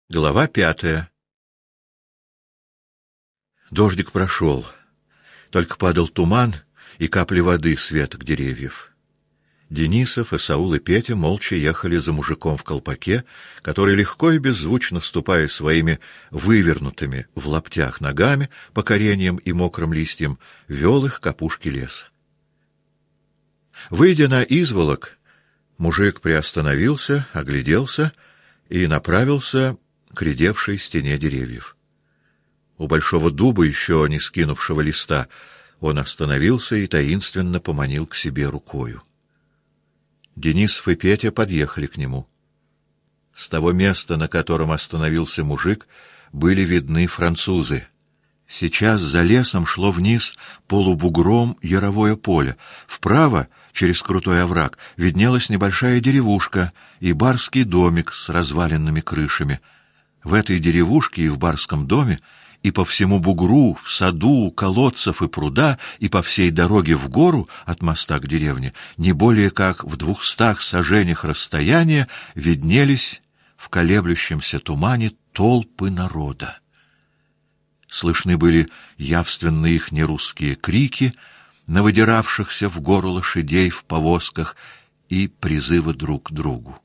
Глава 5. Дождик прошел. Только падал туман и капли воды с веток деревьев. Денисов, Исаул и Петя молча ехали за мужиком в колпаке, который, легко и беззвучно ступая своими вывернутыми в лаптях ногами по кореньям и мокрым листьям, вел их к опушке леса. Выйдя на изволок, мужик приостановился, огляделся и направился к редевшей стене деревьев. У большого дуба, еще не скинувшего листа, он остановился и таинственно поманил к себе рукою. Денисов и Петя подъехали к нему. С того места, на котором остановился мужик, были видны французы. Сейчас за лесом шло вниз полубугром яровое поле. Вправо, через крутой овраг, виднелась небольшая деревушка и барский домик с разваленными крышами. В этой деревушке и в барском доме, и по всему бугру, в саду, колодцев и пруда, и по всей дороге в гору от моста к деревне, не более как в 200 саженях расстояния, виднелись в колеблющемся тумане толпы народа. Слышны были явственно их нерусские крики на выдиравшихся в гору лошадей в повозках и призывы друг к другу.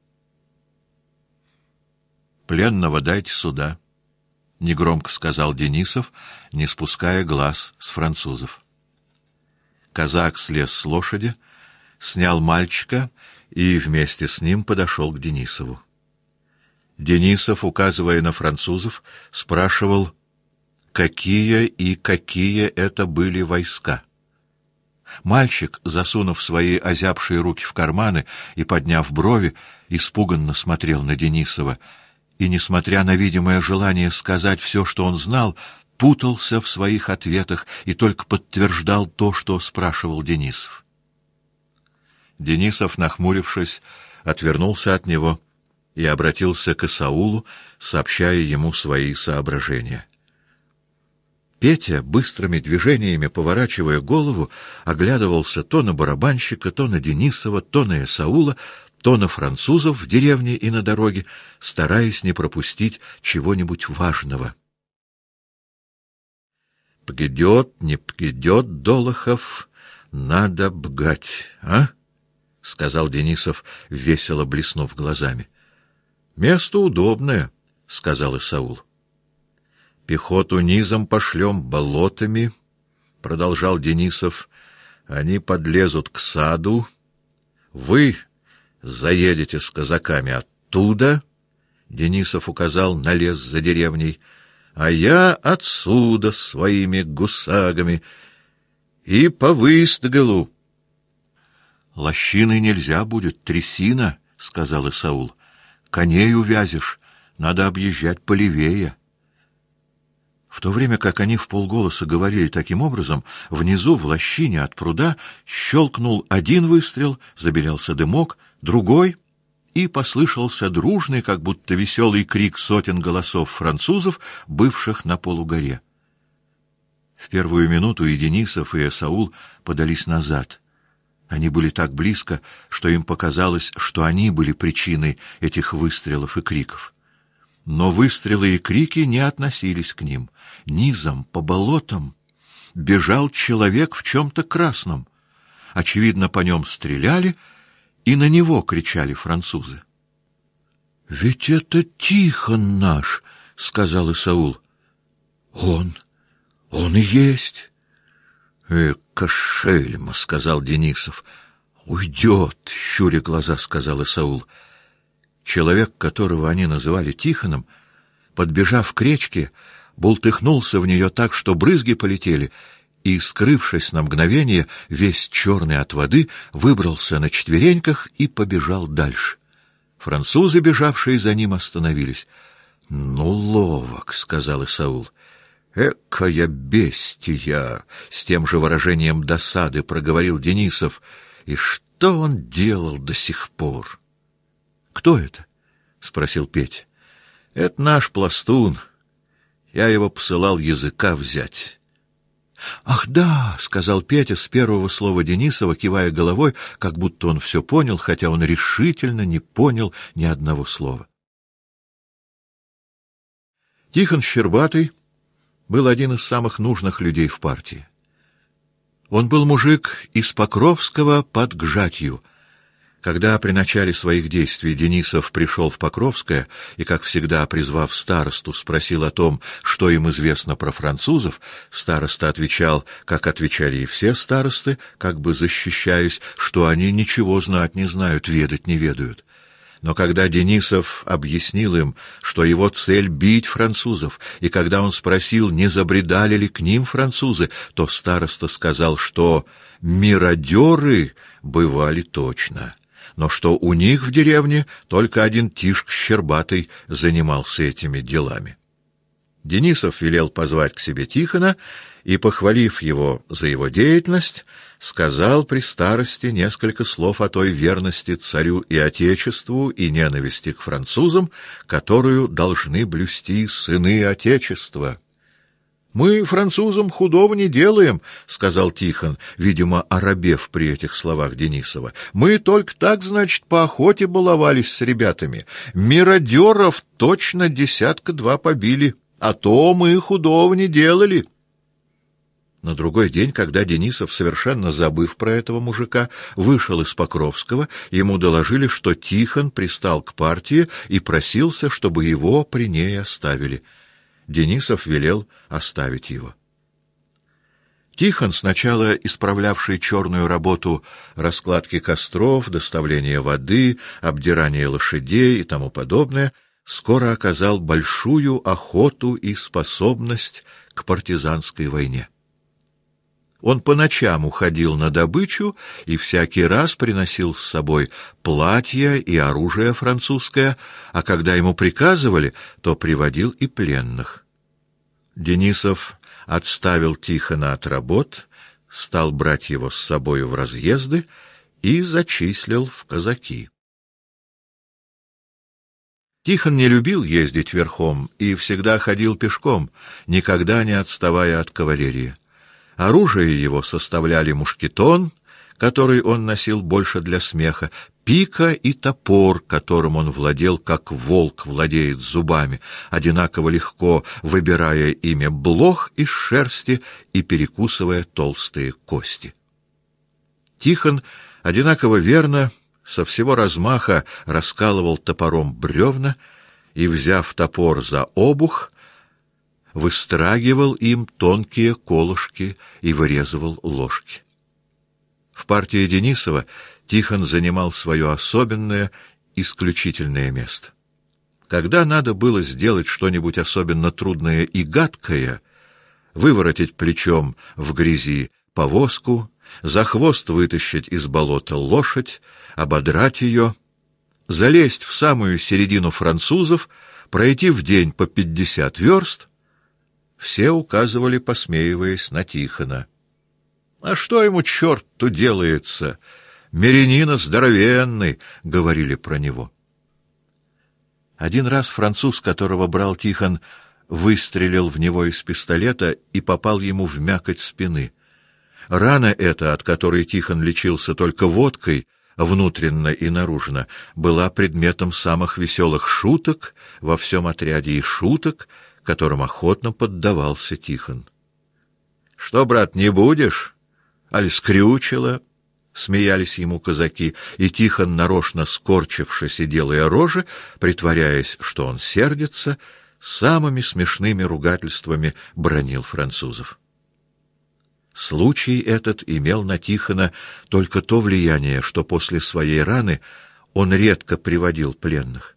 «Пленного дайте сюда», — негромко сказал Денисов, не спуская глаз с французов. Казак слез с лошади, снял мальчика и вместе с ним подошел к Денисову. Денисов, указывая на французов, спрашивал, какие это были войска. Мальчик, засунув свои озябшие руки в карманы и подняв брови, испуганно смотрел на Денисова, и, несмотря на видимое желание сказать все, что он знал, путался в своих ответах и только подтверждал то, что спрашивал Денисов. Денисов, нахмурившись, отвернулся от него и обратился к Исаулу, сообщая ему свои соображения. Петя, быстрыми движениями поворачивая голову, оглядывался то на барабанщика, то на Денисова, то на Исаула, то на французов в деревне и на дороге, стараясь не пропустить чего-нибудь важного. «Пгидет, не пгидет, Долохов, надо бгать, а?» — сказал Денисов, весело блеснув глазами. «Место удобное», — сказал Исаул. «Пехоту низом пошлем, болотами», — продолжал Денисов, — «они подлезут к саду. Вы заедете с казаками оттуда», — Денисов указал на лес за деревней, — «а я отсюда с своими гусагами и по выстгалу». «Лощиной нельзя будет, трясина», — сказал Исаул. «Коней увязишь, надо объезжать полевее». В то время как они вполголоса говорили таким образом, внизу, в лощине от пруда, щелкнул один выстрел, забелялся дымок, другой, и послышался дружный, как будто веселый крик сотен голосов французов, бывших на полугоре. В первую минуту и Денисов, и Исаул подались назад. Они были так близко, что им показалось, что они были причиной этих выстрелов и криков. Но выстрелы и крики не относились к ним. Низом, по болотам, бежал человек в чем-то красном. Очевидно, по нем стреляли, и на него кричали французы. — Ведь это Тихон наш, — сказал Исаул. — Он и есть. — Шельма, — сказал Денисов. — Уйдет, — щуря глаза, — сказал Исаул. Человек, которого они называли Тихоном, подбежав к речке, бултыхнулся в нее так, что брызги полетели, и, скрывшись на мгновение, весь черный от воды, выбрался на четвереньках и побежал дальше. Французы, бежавшие за ним, остановились. — Ну, ловок, — сказал Исаул. — Экая бестия! — с тем же выражением досады проговорил Денисов. — И что он делал до сих пор? — Кто это? — спросил Петя. — Это наш пластун. Я его посылал языка взять. — Ах, да, — сказал Петя с первого слова Денисова, кивая головой, как будто он все понял, хотя он решительно не понял ни одного слова. Тихон Щербатый был один из самых нужных людей в партии. Он был мужик из Покровского под Гжатью. Когда при начале своих действий Денисов пришел в Покровское и, как всегда, призвав старосту, спросил о том, что им известно про французов, староста отвечал, как отвечали и все старосты, как бы защищаясь, что они ничего знать не знают, ведать не ведают. Но когда Денисов объяснил им, что его цель — бить французов, и когда он спросил, не забредали ли к ним французы, то староста сказал, что миродеры бывали точно, но что у них в деревне только один Тишка Щербатый занимался этими делами. Денисов велел позвать к себе Тихона и, похвалив его за его деятельность, сказал при старости несколько слов о той верности царю и отечеству и ненависти к французам, которую должны блюсти сыны отечества. «Мы французам худого не делаем», — сказал Тихон, видимо, оробев при этих словах Денисова. «Мы только так, значит, по охоте баловались с ребятами. Миродеров точно 10-2 побили, а то мы худого не делали». На другой день, когда Денисов, совершенно забыв про этого мужика, вышел из Покровского, ему доложили, что Тихон пристал к партии и просился, чтобы его при ней оставили. Денисов велел оставить его. Тихон, сначала исправлявший черную работу раскладки костров, доставления воды, обдирания лошадей и тому подобное, скоро оказал большую охоту и способность к партизанской войне. Он по ночам уходил на добычу и всякий раз приносил с собой платья и оружие французское, а когда ему приказывали, то приводил и пленных. Денисов отставил Тихона от работ, стал брать его с собою в разъезды и зачислил в казаки. Тихон не любил ездить верхом и всегда ходил пешком, никогда не отставая от кавалерии. Оружие его составляли мушкетон, который он носил больше для смеха, пика и топор, которым он владел, как волк владеет зубами, одинаково легко выбирая ими блох из шерсти и перекусывая толстые кости. Тихон одинаково верно со всего размаха раскалывал топором бревна и, взяв топор за обух, выстрагивал им тонкие колышки и вырезывал ложки. В партии Денисова Тихон занимал свое особенное, исключительное место. Когда надо было сделать что-нибудь особенно трудное и гадкое, выворотить плечом в грязи повозку, за хвост вытащить из болота лошадь, ободрать ее, залезть в самую середину французов, пройти в день по 50 верст, все указывали, посмеиваясь, на Тихона. «А что ему, черту, делается? Мирянина здоровенный», — говорили про него. Один раз француз, которого брал Тихон, выстрелил в него из пистолета и попал ему в мякоть спины. Рана эта, от которой Тихон лечился только водкой, внутренно и наружно, была предметом самых веселых шуток во всем отряде и шуток, которым охотно поддавался Тихон. — Что, брат, не будешь? Аль скрючило? — смеялись ему казаки, и Тихон, нарочно скорчившись и делая рожи, притворяясь, что он сердится, самыми смешными ругательствами бранил французов. Случай этот имел на Тихона только то влияние, что после своей раны он редко приводил пленных.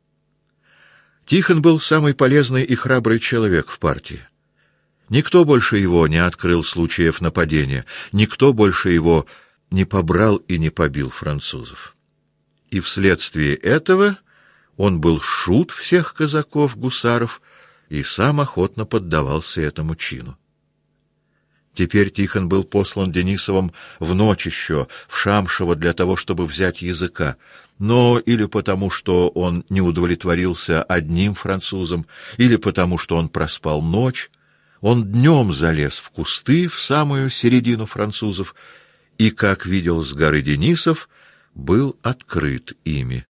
Тихон был самый полезный и храбрый человек в партии. Никто больше его не открыл случаев нападения, никто больше его не побрал и не побил французов. И вследствие этого он был шут всех казаков-гусаров и сам охотно поддавался этому чину. Теперь Тихон был послан Денисовым в ночь еще в Шамшево для того, чтобы взять языка, но или потому, что он не удовлетворился одним французом, или потому, что он проспал ночь, он днем залез в кусты в самую середину французов и, как видел с горы Денисов, был открыт ими.